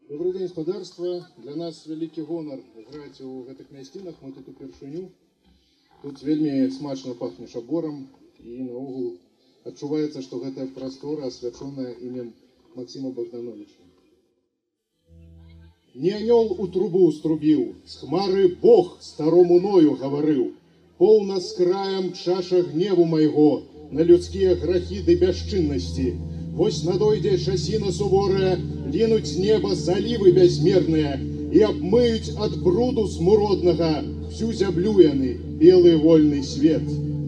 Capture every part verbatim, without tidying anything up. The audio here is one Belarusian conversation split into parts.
Добрый день, спадарства. Для нас великий гонор играть у гэтых мясцінах. Мы тут упершыню. Тут вельмі смачно пахне шабором. И наогул адчуваецца, што гэтая прастора асвячоная імем Максима Богдановича. Не анёл у трубу струбіў, з хмары Бог старому ною гаварыў. Поўна з краем чаша гневу майго на людскія грахі ды бясчыннасці. Вось надойдзе часіна суворая, лінуць з неба залівы бязмерныя і абмыюць ад бруду смуроднага всю зямлю яны, белы вольны свет.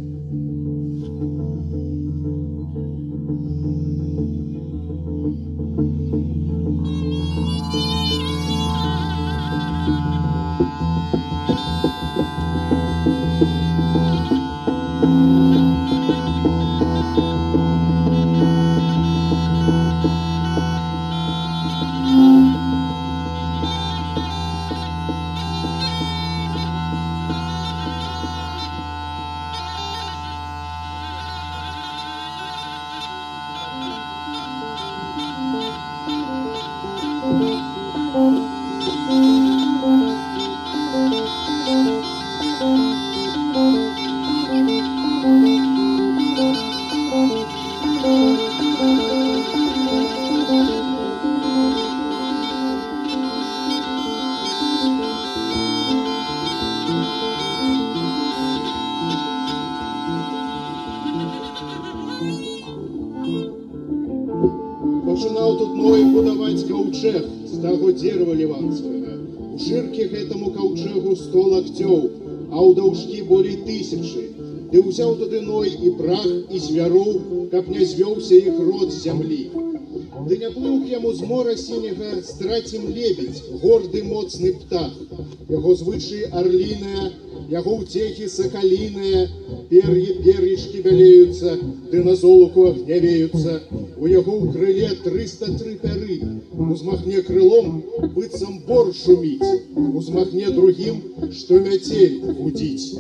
Пачынаў тут ной будаваць каўчэг з таго дзерава ліванскага. У шыркі гэтаму каўчэгу сто лакцёў, а ў даўжкі болей тысячы. Ды ўзяў тады ной і прах, і звяроў, каб не звёўся іх род з зямлі. Ды не плыў к яму з мора сіняга страцім лебедь, горды моцны птах. Яго звычаі арліныя, яго ўцехі сакаліныя, пер'і пер'ішкі бялеюцца, ды на золаку агнявеюцца. У яго ў крыле трыста тры пяры, узмахне крылом, быццам бор шуміць, узмахне другім, што мяцель гудзіць.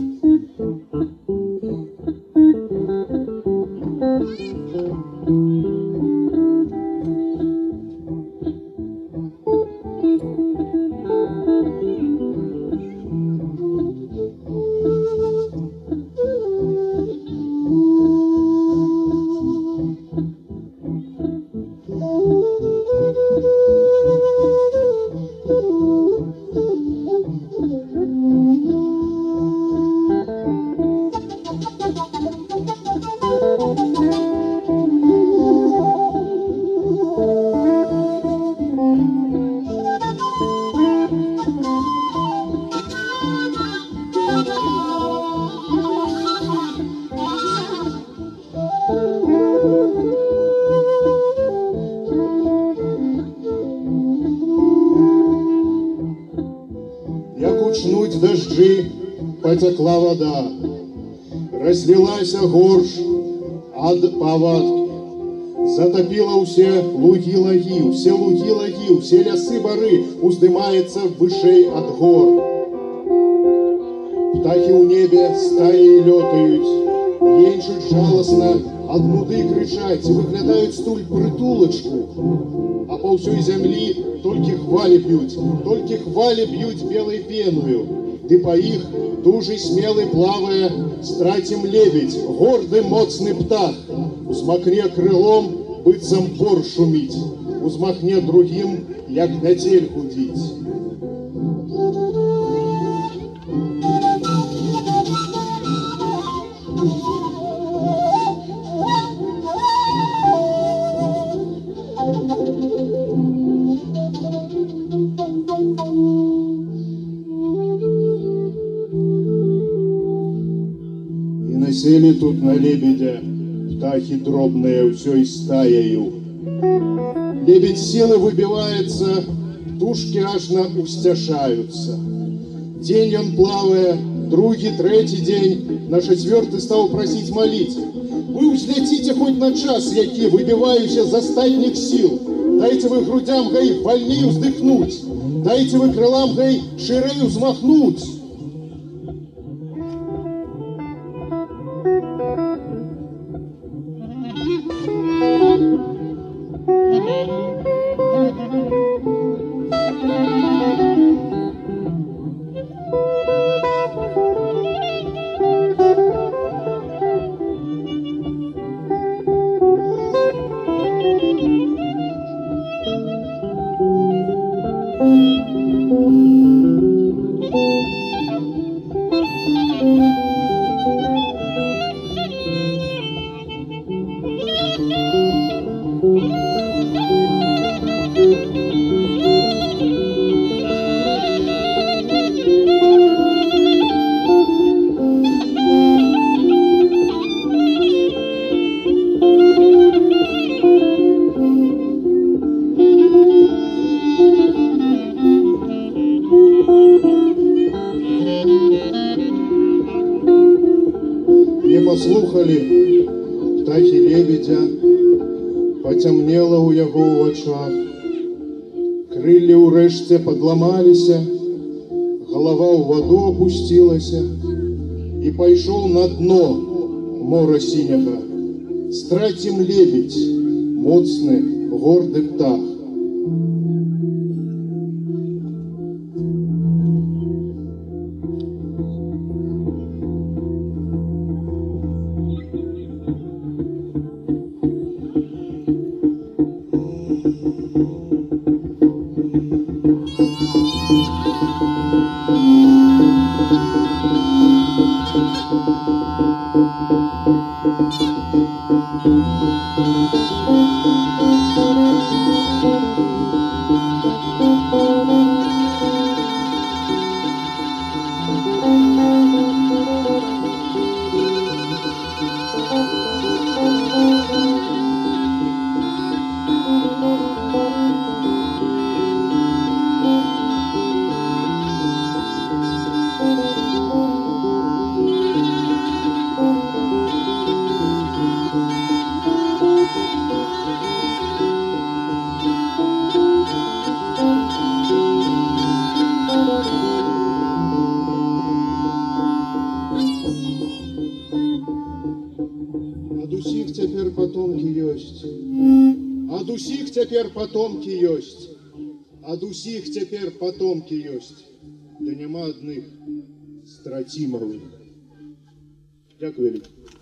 Чнуть дожди, потекла вода, разлилася горш ад павадки, затопила все луги-лаги, все луги-лаги, все лясы бары, уздымается вышэй от гор. Птахи у небе стаи летают, енчуть жалостно, ад нуды кричать, выглядают стуль притулочку, а по всей земли только хвали б'ють, только хвали б'ють белой пеною, ды по их дужий смелый плавая стратим лебедь, гордый моцный птах, узмахне крылом, быццам бор шумить, узмахне другим, як мяцель гудзіць. Сели тут на лебедя птахи дробные всей стаею. Лебедь силы выбивается, тушки ажно устяшаются. День он плавая, другі, третий день, на четвертый стал просить молить. Вы взлетите хоть на час, які выбиваюся з остатних сил. Дайте вы грудям гай вольней вздыхнуть, дайте вы крылам гай ширею взмахнуть. спявалі птахі лебедзя, пацямнела ў яго ў вачах. Крыллі ўрэшце падламаліся, галава ў ваду опусцілася і пайшоў на дно мора сіняга. Страцім лебедь, моцны, горды птах. Ад усіх цяпер патомкі ёсць. Ад усіх цяпер патомкі ёсць. Ад усіх цяпер патомкі ёсць. Да няма адных страцімавых. Дякую вялікі.